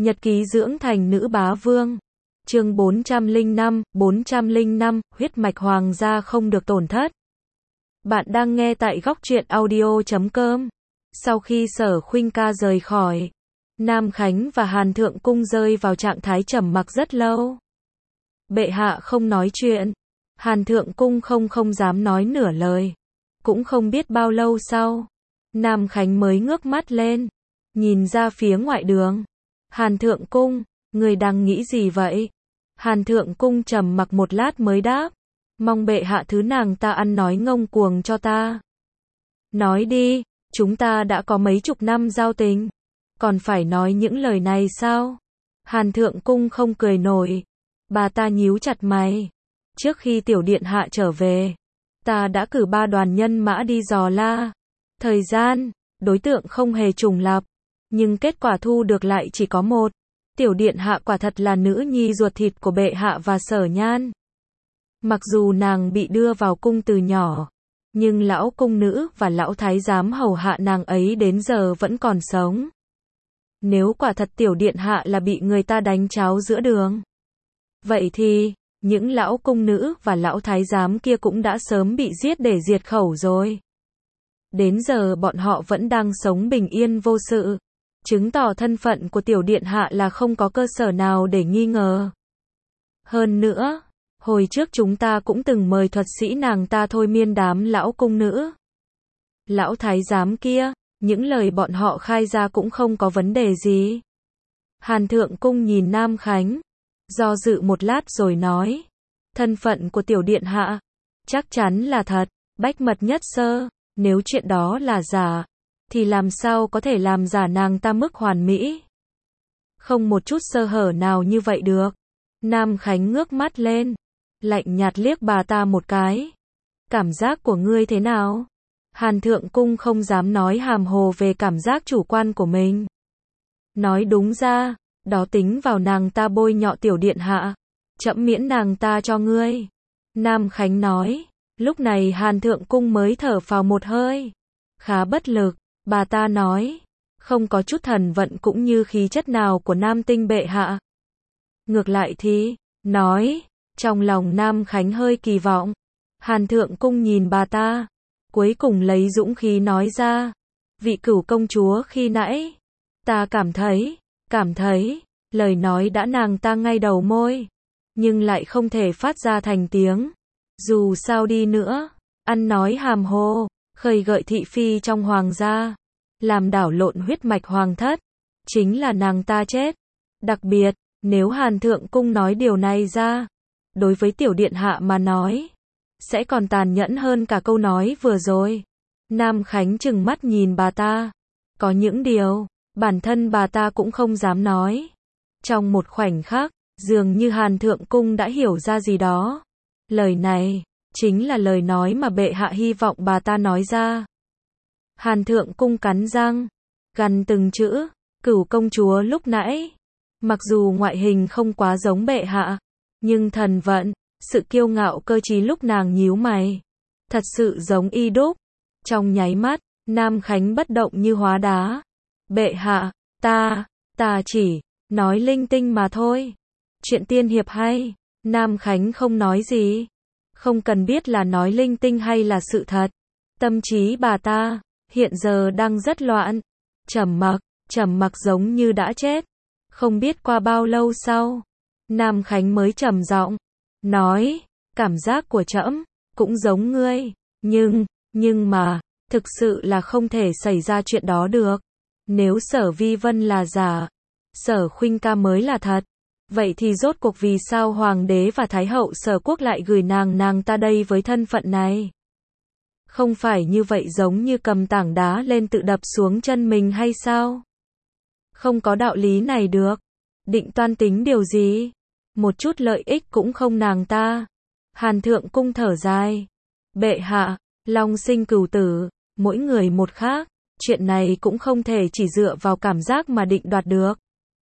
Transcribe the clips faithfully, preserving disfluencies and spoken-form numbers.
Nhật ký dưỡng thành nữ bá vương. Chương bốn trăm lẻ năm, bốn trăm lẻ năm, huyết mạch hoàng gia không được tổn thất. Bạn đang nghe tại góc truyện audio chấm com. Sau khi Sở Khuynh ca rời khỏi, Nam Khánh và Hàn Thượng Cung rơi vào trạng thái trầm mặc rất lâu. Bệ hạ không nói chuyện, Hàn Thượng Cung không không dám nói nửa lời. Cũng không biết bao lâu sau, Nam Khánh mới ngước mắt lên, nhìn ra phía ngoại đường. Hàn Thượng Cung, người đang nghĩ gì vậy? Hàn Thượng Cung trầm mặc một lát mới đáp, mong bệ hạ thứ nàng ta ăn nói ngông cuồng cho ta. Nói đi, chúng ta đã có mấy chục năm giao tình, còn phải nói những lời này sao? Hàn Thượng Cung không cười nổi, bà ta nhíu chặt mày. Trước khi tiểu điện hạ trở về, ta đã cử ba đoàn nhân mã đi dò la. Thời gian, đối tượng không hề trùng lặp, nhưng kết quả thu được lại chỉ có một. Tiểu điện hạ quả thật là nữ nhi ruột thịt của bệ hạ và Sở Nhan. Mặc dù nàng bị đưa vào cung từ nhỏ, nhưng lão cung nữ và lão thái giám hầu hạ nàng ấy đến giờ vẫn còn sống. Nếu quả thật tiểu điện hạ là bị người ta đánh cháo giữa đường, vậy thì, những lão cung nữ và lão thái giám kia cũng đã sớm bị giết để diệt khẩu rồi. Đến giờ bọn họ vẫn đang sống bình yên vô sự, chứng tỏ thân phận của tiểu điện hạ là không có cơ sở nào để nghi ngờ. Hơn nữa, hồi trước chúng ta cũng từng mời thuật sĩ nàng ta thôi miên đám lão cung nữ. Lão thái giám kia, những lời bọn họ khai ra cũng không có vấn đề gì. Hàn Thượng Cung nhìn Nam Khánh, do dự một lát rồi nói, thân phận của tiểu điện hạ, chắc chắn là thật, bách mật nhất sơ, nếu chuyện đó là giả, thì làm sao có thể làm giả nàng ta mức hoàn mỹ. Không một chút sơ hở nào như vậy được. Nam Khánh ngước mắt lên, lạnh nhạt liếc bà ta một cái. Cảm giác của ngươi thế nào? Hàn Thượng Cung không dám nói hàm hồ về cảm giác chủ quan của mình. Nói đúng ra, đó tính vào nàng ta bôi nhọ tiểu điện hạ, trẫm miễn nàng ta cho ngươi. Nam Khánh nói, lúc này Hàn Thượng Cung mới thở phào một hơi. Khá bất lực, bà ta nói, không có chút thần vận cũng như khí chất nào của Nam Tinh bệ hạ. Ngược lại thì, nói, trong lòng Nam Khánh hơi kỳ vọng. Hàn Thượng Cung nhìn bà ta, cuối cùng lấy dũng khí nói ra, vị cửu công chúa khi nãy, ta cảm thấy, cảm thấy, lời nói đã nàng ta ngay đầu môi, nhưng lại không thể phát ra thành tiếng. Dù sao đi nữa, ăn nói hàm hồ, khơi gợi thị phi trong hoàng gia, làm đảo lộn huyết mạch hoàng thất, chính là nàng ta chết. Đặc biệt, nếu Hàn Thượng Cung nói điều này ra, đối với tiểu điện hạ mà nói, sẽ còn tàn nhẫn hơn cả câu nói vừa rồi. Nam Khánh trừng mắt nhìn bà ta, có những điều, bản thân bà ta cũng không dám nói. Trong một khoảnh khắc, dường như Hàn Thượng Cung đã hiểu ra gì đó. Lời này, chính là lời nói mà bệ hạ hy vọng bà ta nói ra. Hàn Thượng Cung cắn răng, gằn từng chữ, cửu công chúa lúc nãy, mặc dù ngoại hình không quá giống bệ hạ, nhưng thần vận, sự kiêu ngạo cơ trí lúc nàng nhíu mày, thật sự giống y đúc. Trong nháy mắt, Nam Khánh bất động như hóa đá. Bệ hạ, ta, ta chỉ nói linh tinh mà thôi. Chuyện tiên hiệp hay. Nam Khánh không nói gì. Không cần biết là nói linh tinh hay là sự thật. Tâm trí bà ta hiện giờ đang rất loạn. Trầm mặc, trầm mặc giống như đã chết. Không biết qua bao lâu sau, Nam Khánh mới trầm giọng nói, cảm giác của trẫm cũng giống ngươi, nhưng, nhưng mà, thực sự là không thể xảy ra chuyện đó được. Nếu Sở Vi Vân là giả, Sở Khuynh ca mới là thật, vậy thì rốt cuộc vì sao Hoàng đế và Thái hậu Sở Quốc lại gửi nàng nàng ta đây với thân phận này? Không phải như vậy giống như cầm tảng đá lên tự đập xuống chân mình hay sao? Không có đạo lý này được. Định toan tính điều gì? Một chút lợi ích cũng không nàng ta. Hàn Thượng Cung thở dài. Bệ hạ, long sinh cửu tử, mỗi người một khác. Chuyện này cũng không thể chỉ dựa vào cảm giác mà định đoạt được.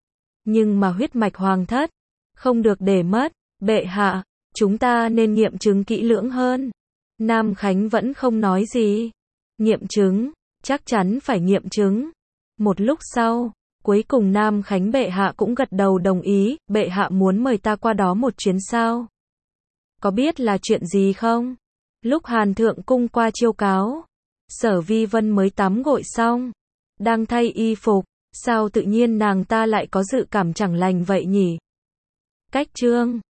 Nhưng mà huyết mạch hoàng thất, không được để mất. Bệ hạ, chúng ta nên nghiệm chứng kỹ lưỡng hơn. Nam Khánh vẫn không nói gì. Nghiệm chứng, chắc chắn phải nghiệm chứng. Một lúc sau, Cuối cùng Nam Khánh bệ hạ cũng gật đầu đồng ý, bệ hạ muốn mời ta qua đó một chuyến sao? Có biết là chuyện gì không? Lúc Hàn Thượng Cung qua chiêu cáo, Sở Vi Vân mới tắm gội xong, đang thay y phục, sao tự nhiên nàng ta lại có dự cảm chẳng lành vậy nhỉ? Cách chương